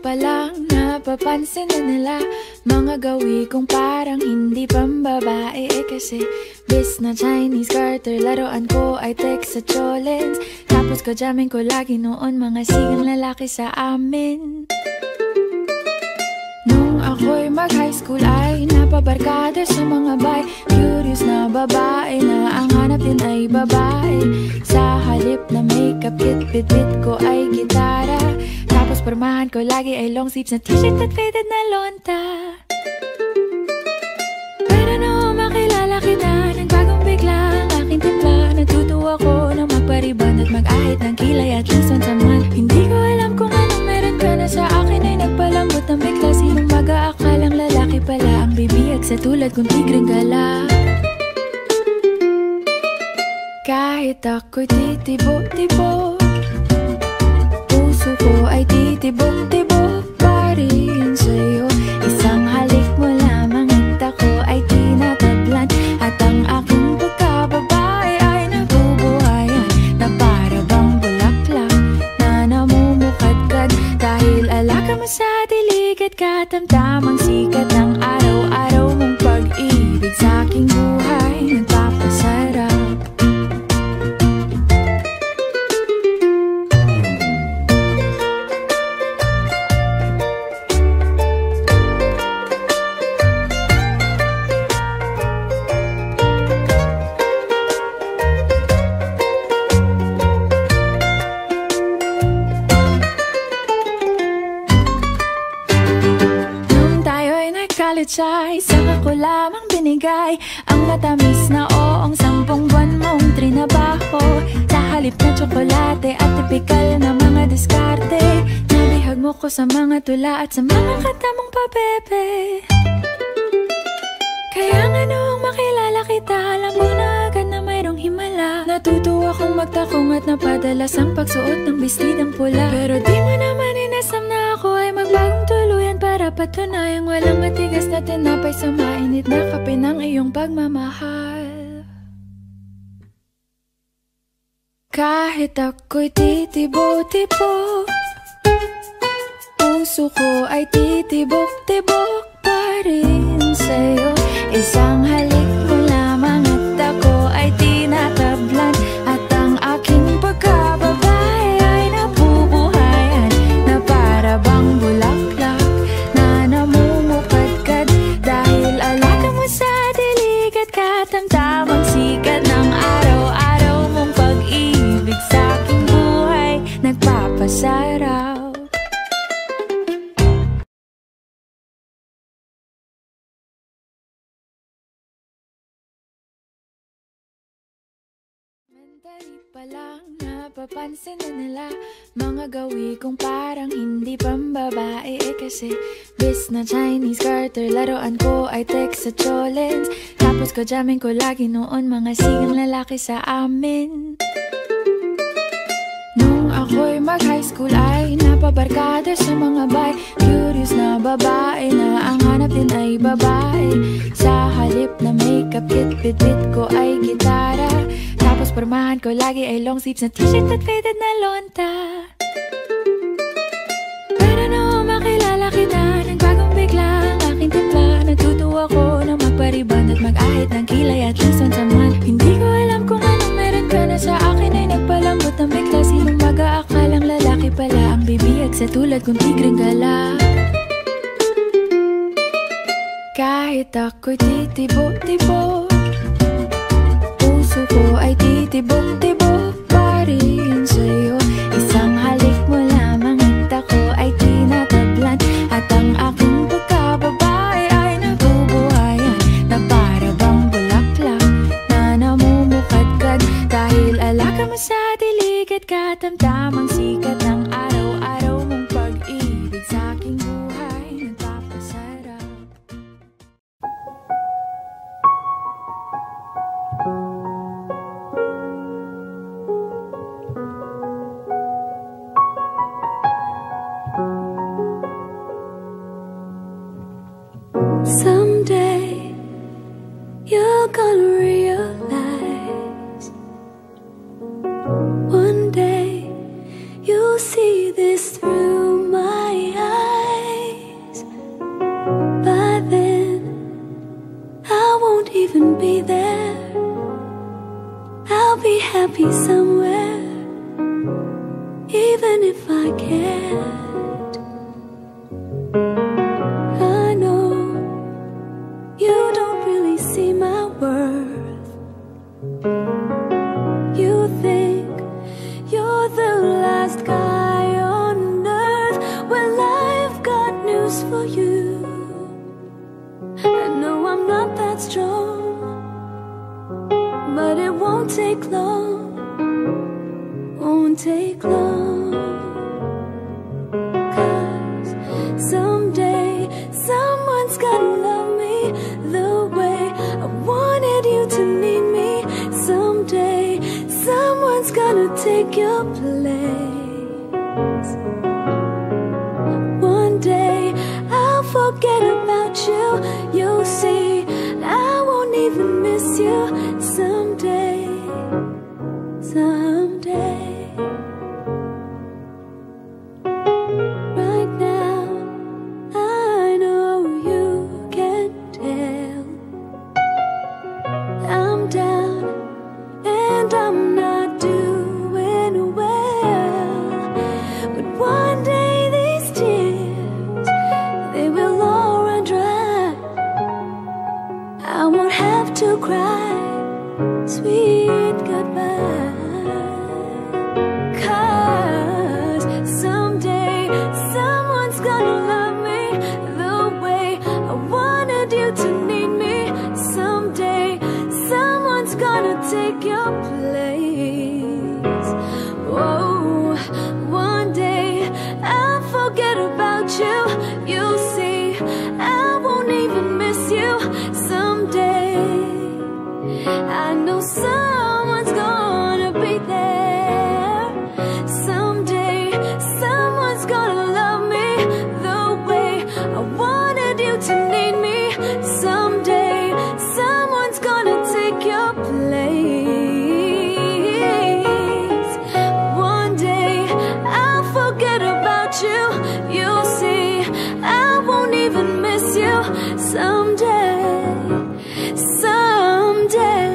pa lang napapansin na nila mga gawi kong parang hindi pambabae. Kasi bis na Chinese garter, laruan ko ay text sa cholens. Tapos ko jamming ko lagi noon mga sigang lalaki sa amin. Nung ako'y mag-high school ay napabarkada sa mga bay. Curious na babae na ang hanap din ay babae. Sa halip na makeup kit, bit-bit ko ay gitara. Tapos pormahan ko lagi ay long sleeves na t-shirt at faded na lonta. Pero nung makilala kita, nagbagong bigla ang aking timpla. Natutuwa ko na magpariban at mag-ahit ng kilay at least once a month. Hindi ko alam kung anong meron ka na sa akin ay nagpalambot ng bigla. Sinong mag-aakalang lalaki pala ang bibihag sa tulad kong tigreng gala. Kahit ako'y titibok-tibok, puso ko ay titibok-tibok pa rin sa'yo. Isang halik mo lamang at ako ay tinatablan. At ang aking pagkababae ay nabubuhayan na para bang bulaklak na namumukadkad. Dahil alaga mo sa dilig at katamtamang sikat ng araw-araw mong pag-ibig sa aking buhay nagpapasarap. Ay saka ko lamang binigay ang matamis na oong 10 buwan mong trinabaho. Sa halip na tsokolate at tipikal na mga diskarte, nabihag mo ko sa mga tula at sa mga kanta mong pabebe. Kaya nga noong makilala kita, alam mo na agad na mayroong himala. Natutuwa kong magtakong at napadalas ang pagsuot ng bestidang pula. Pero di mo naman inasam na ako ay magbagong tuluyan para patunayang walang matigas na tinapay sa mainit na kape ng iyong pagmamahal. Kahit ako'y titibo-tibo, puso ko ay titibok-tibok pa rin sa'yo. Isang halik mo lamang at ako ay tinatablan. At ang aking pagkababae ay nabubuhayan na para bang bulaklak na namumukadkad. Dahil alaga mo sa dilig at katamtamang sikat ng araw-araw mong pag-ibig sa aking buhay nagpapasarap. Dali pa lang napapansin na nila mga gawi kong parang hindi pambabae. Kasi bis na Chinese garter, laruan ko ay text sa cholens. Tapos ko jamming ko lagi noon mga sigang lalaki sa amin. Nung ako'y mag-high school ay napabarkada sa mga bay. Curious na babae na ang hanap din ay babae. Sa halip na makeup kit, bit-bit ko ay gitara. Tapos pormahan ko lagi ay long sleeves na t-shirt at faded na lonta. Pero nung makilala kita, nagbagong bigla ang aking timpla. Natutuwa ko na magpariban at mag-ahit ng kilay at least once a month. Hindi ko alam kung anong meron ka na sa akin ay nagpalambot ng bigla. Sinong mag-aakalang lalaki pala ang bibihag sa tulad kong tigreng gala. Kahit ako'y titibo-tibo, puso ko ay titibok-tibok pa rin sa'yo. Isang halik mo lamang at ako ay tinatablan. At ang aking pagkababae ay nabubuhayan na para bang bulaklak na namumukadkad. Dahil alaga mo sa dilig at katamtamang sikat ng araw-araw mong pag-ibig sa aking buhay nagpapasarap. Someday you're gonna realize, one day you'll see this through my eyes. I'll be happy somewhere, even if I can't. I know you don't really see my worth. You think you're the last guy on earth. Well, I've got news for you. I know I'm not that strong, but it won't take long. Won't take long. 'Cause someday someone's gonna love me the way I wanted you to need me. Someday someone's gonna take your place. One day I'll forget about you. You'll see, I won't even miss you. Someday, someday. Right now, I know you can tell I'm down and I'm not doing well. But one day these tears, they will all run dry. I won't have to cry sweet goodbye. 'Cause someday someone's gonna love me the way I wanted you to need me. Someday someone's gonna take your place. Oh, one day I'll forget about you. You'll see, I won't even miss you. Someday I know someone's gonna be there. Someday someone's gonna love me the way I wanted you to need me. Someday someone's gonna take your place. One day I'll forget about you. You'll see, I won't even miss you. Someday, someday.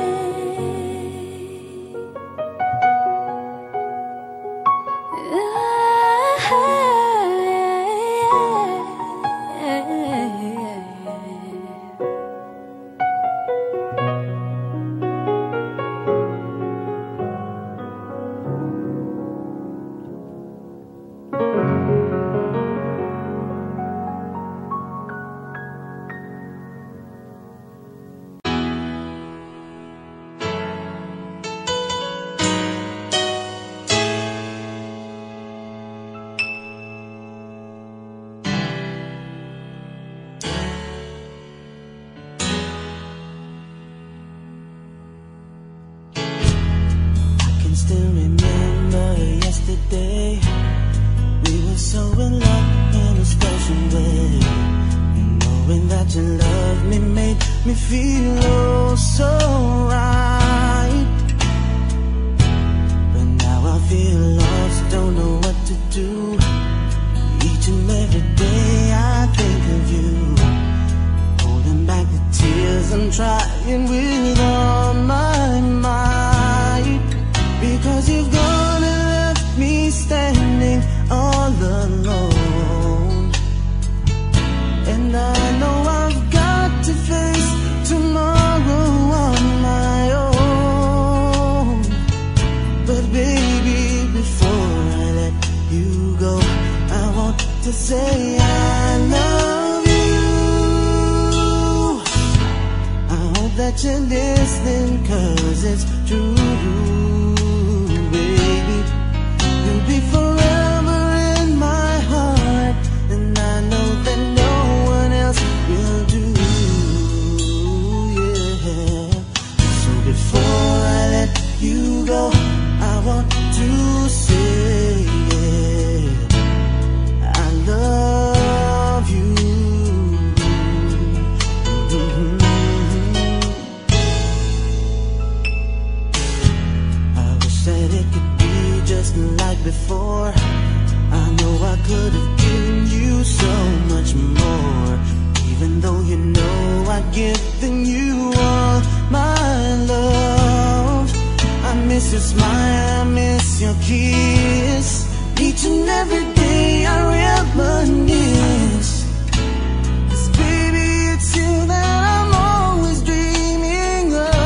Still remember yesterday, we were so in love in a special way. And knowing that you loved me made me feel oh so right. But now I feel lost, don't know what to do. Each and every day I think of you, holding back the tears I'm trying with all my might. Because you've gone and left me standing all alone. And I know I've got to face tomorrow on my own. But baby, before I let you go, I want to say I love you. I hope that you're listening, 'cause it's true. You'll be forever in my heart, and I know that no one else will do, yeah. So before I let you go, I want to say, yeah, I love you. I wish that it could be just like before. I know I could have given you so much more, even though you know I'd given you all my love. miss your smile, I miss your kiss. Each and every day I reminisce. 'Cause baby, it's you that I'm always dreaming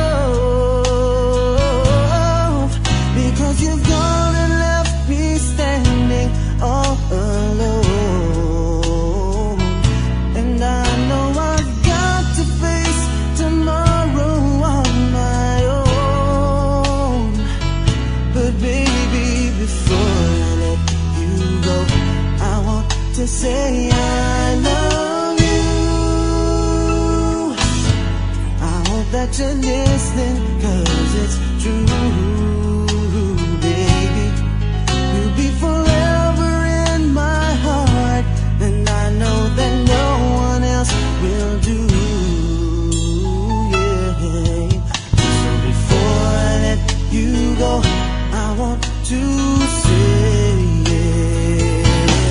of. Because you've gone and left me standing all alone. And I know I've got to face tomorrow on my own. But baby, before I let you go, I want to say I love you. I hope that you're listening, 'cause it's true, baby. You'll be forever in my heart, and I know that no one else will do. Yeah. So before I let you go, I want to say, yeah.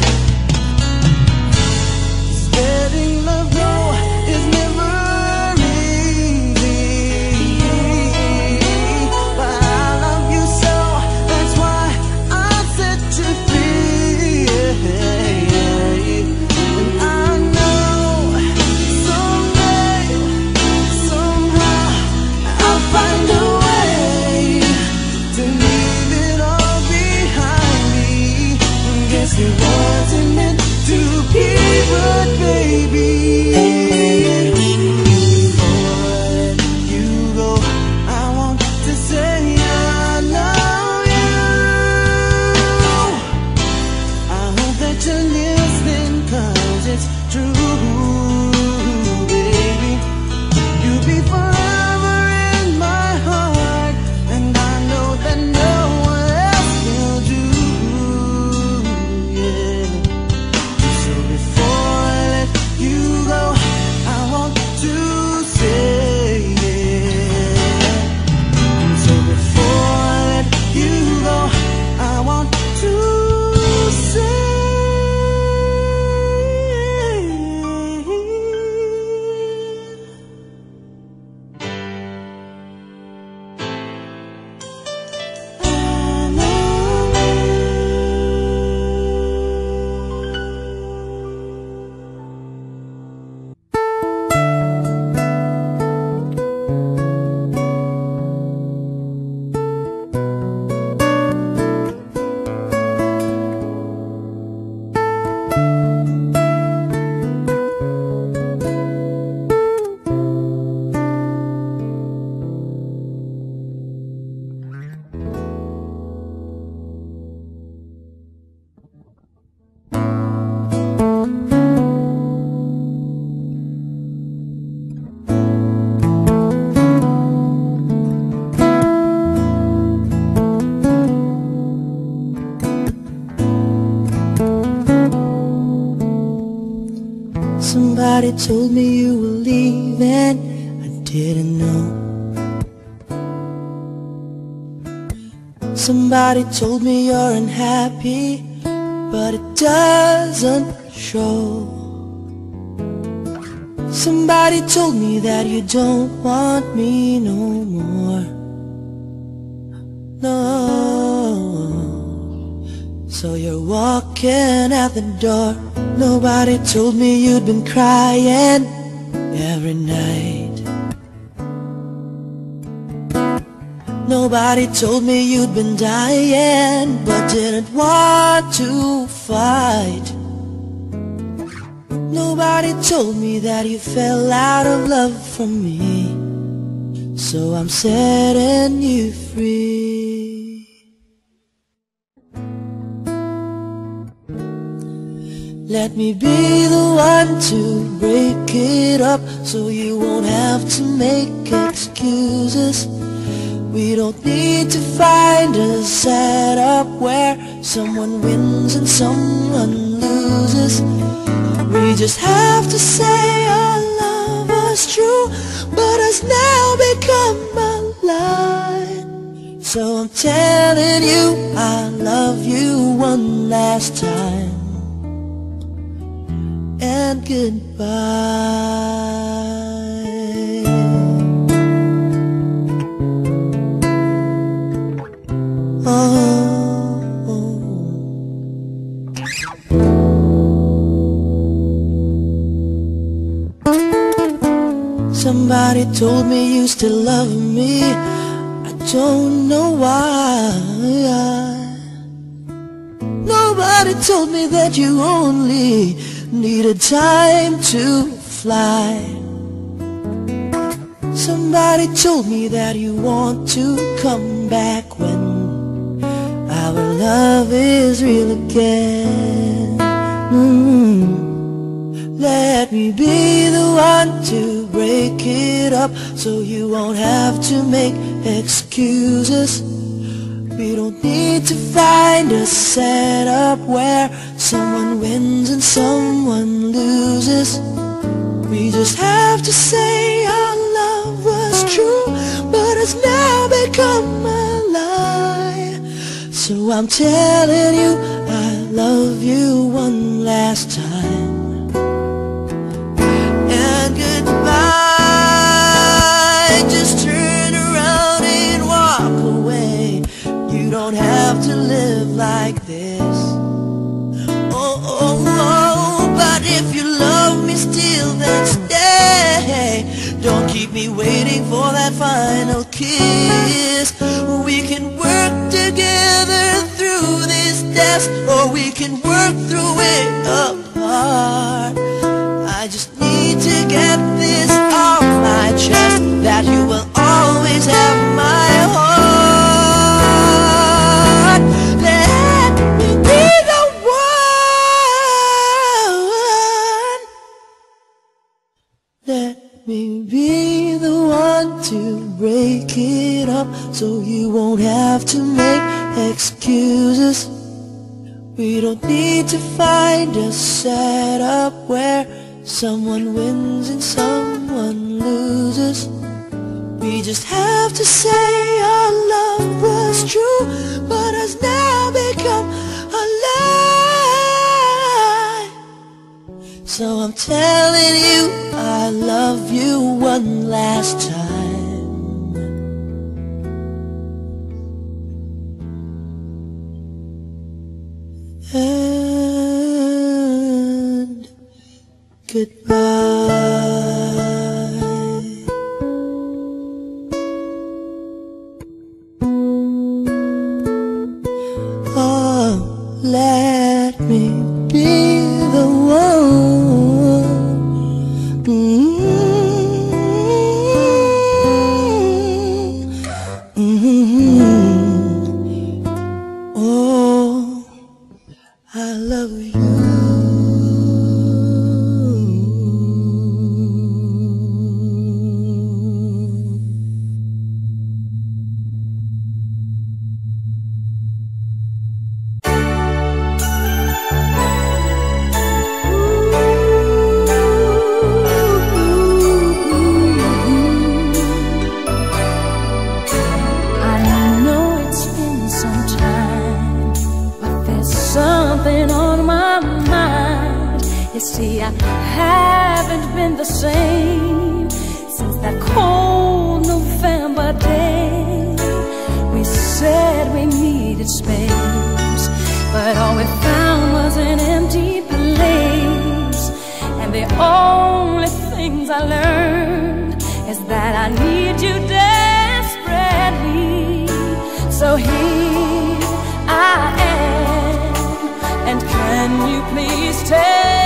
'Cause letting love go is never easy, but I love you so, that's why I set you free. And I know someday, somehow, I'll find a way to leave it all behind me. Guess it wasn't meant to be, but baby, before I let you go, I want to say I love you. I hope that you're listening, 'cause it's true, baby. You'll be forever in my heart, and I know that no one else will do. Yeah. So before I let you go, I want to say, yeah. So before I let you go, I want to say, I love you. Somebody told me you were leaving, I didn't know. Somebody told me you're unhappy, but it doesn't show. Somebody told me that you don't want me no more. No. So you're walking out the door. Nobody told me you'd been crying every night. Nobody told me you'd been dying, but didn't want to fight. Nobody told me that you fell out of love from me. So I'm setting you free. Let me be the one to break it up, so you won't have to make excuses. We don't need to find a setup where someone wins and someone loses. We just have to say our love was true, but has now become a lie. So I'm telling you I love you one last time, and goodbye. Somebody told me you still love me. I don't know why. Nobody told me that you only needed time to fly. Somebody told me that you want to come back when our love is real again. Let me be the one to break it up, so you won't have to make excuses. We don't need to find a setup where someone wins and someone loses. We just have to say our love was true, but it's now become a lie. So I'm telling you I love you one last time. And goodbye, just turn around and walk away. You don't have to live like this. Oh, but if you love me still, then stay. Don't keep me waiting for that final kiss. We can work together through this test, or we can work through it apart. I just need to get this off my chest, that you will always have my heart. Let me be the one. Let me be the one to break it up, so you won't have to make excuses. We don't need to find a setup where someone wins and someone loses. We just have to say our love was true, but has now become a lie. So I'm telling you I love you one last time. And goodbye. Oh, let me be the one. Oh, I love you. See, I haven't been the same since that cold November day. We said we needed space, but all we found was an empty place. And the only things I learned is that I need you desperately. So here I am, and can you please tell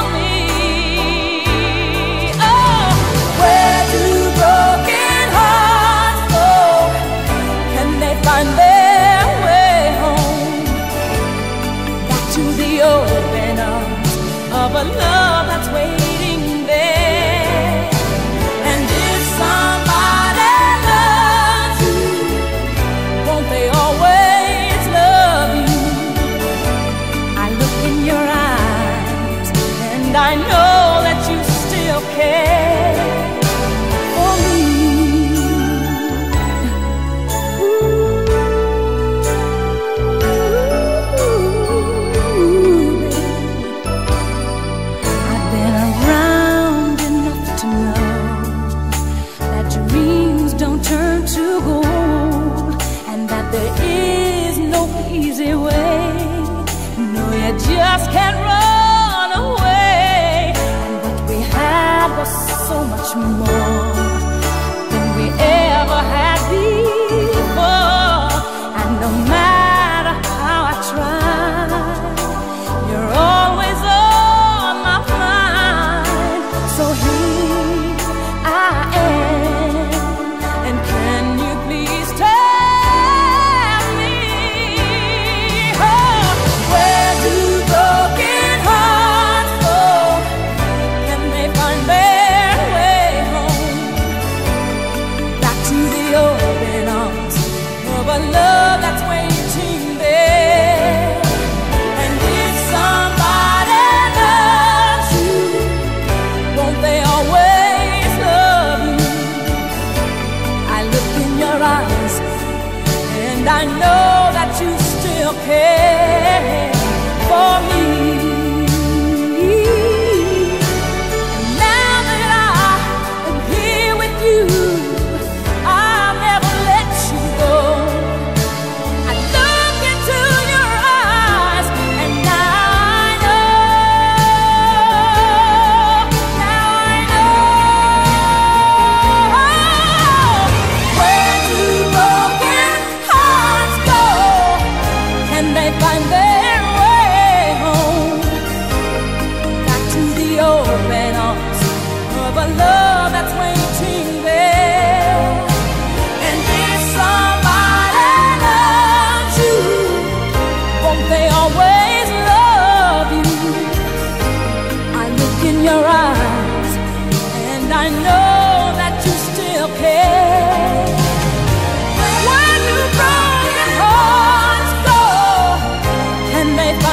find their way home back to the open arms of a love that's waiting there? And if somebody loves you, won't they always love you? I look in your eyes and I know that you still care for me. Turn to gold, and that there is easy way. No, you just can't run away. And what we had was so much more than we ever had before. And no matter how I try, you're always on my mind. So here I am, and can you please tell me, oh, where do broken hearts go? Can they find their way home? Back to the open arms of a love that's waiting there. And if somebody loves you, won't they always love you? I look in your eyes and I know that you still care for me.